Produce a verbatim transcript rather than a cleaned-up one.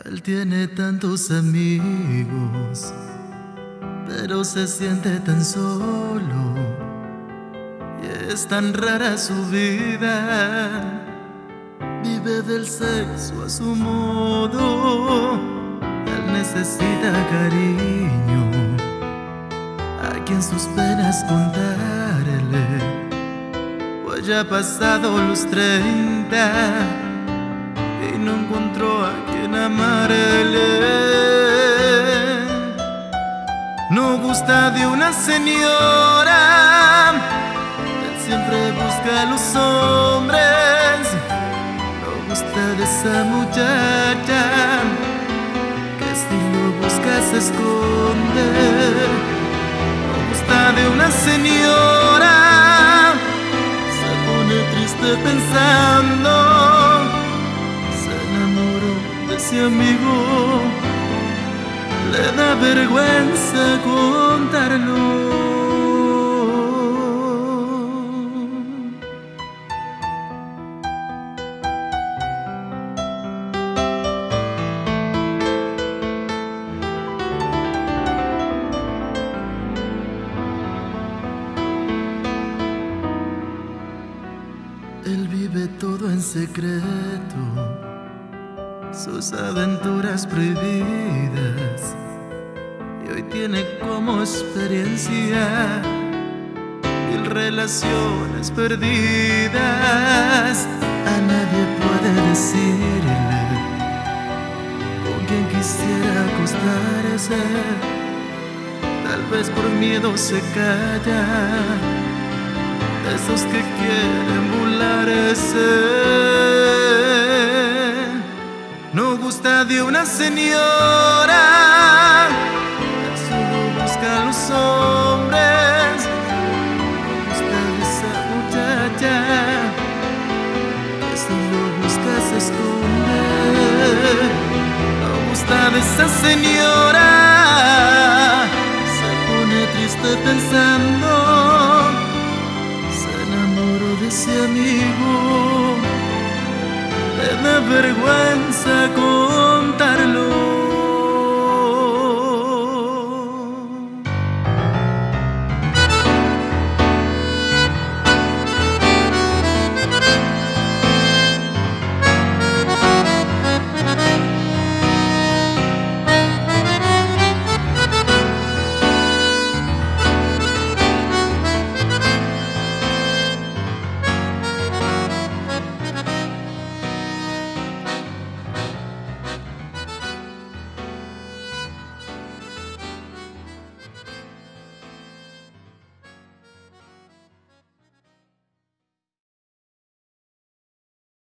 Él tiene tantos amigos, pero se siente tan solo. Y es tan rara su vida, vive del sexo a su modo. Él necesita cariño, a quien sus penas contarle, pues ya ha pasado los treinta y no encontró a quien amarle. No gusta de una señora, él siempre busca a los hombres. No gusta de esa muchacha, que si lo busca se esconde. No gusta de una señora, se pone triste pensando. Se enamoró de ese amigo, le da vergüenza contarlo. Él vive todo en secreto, sus aventuras prohibidas, y hoy tiene como experiencia mil relaciones perdidas. A nadie puede decirle con quien quisiera acostarse, tal vez por miedo se calla. Esos que quieren burlarse. No gusta de una señora, él solo busca a los hombres. No gusta de esa muchacha, que si lo busca se esconde. No gusta de esa señora, se pone triste pensando. De ese amigo, le da vergüenza contarlo.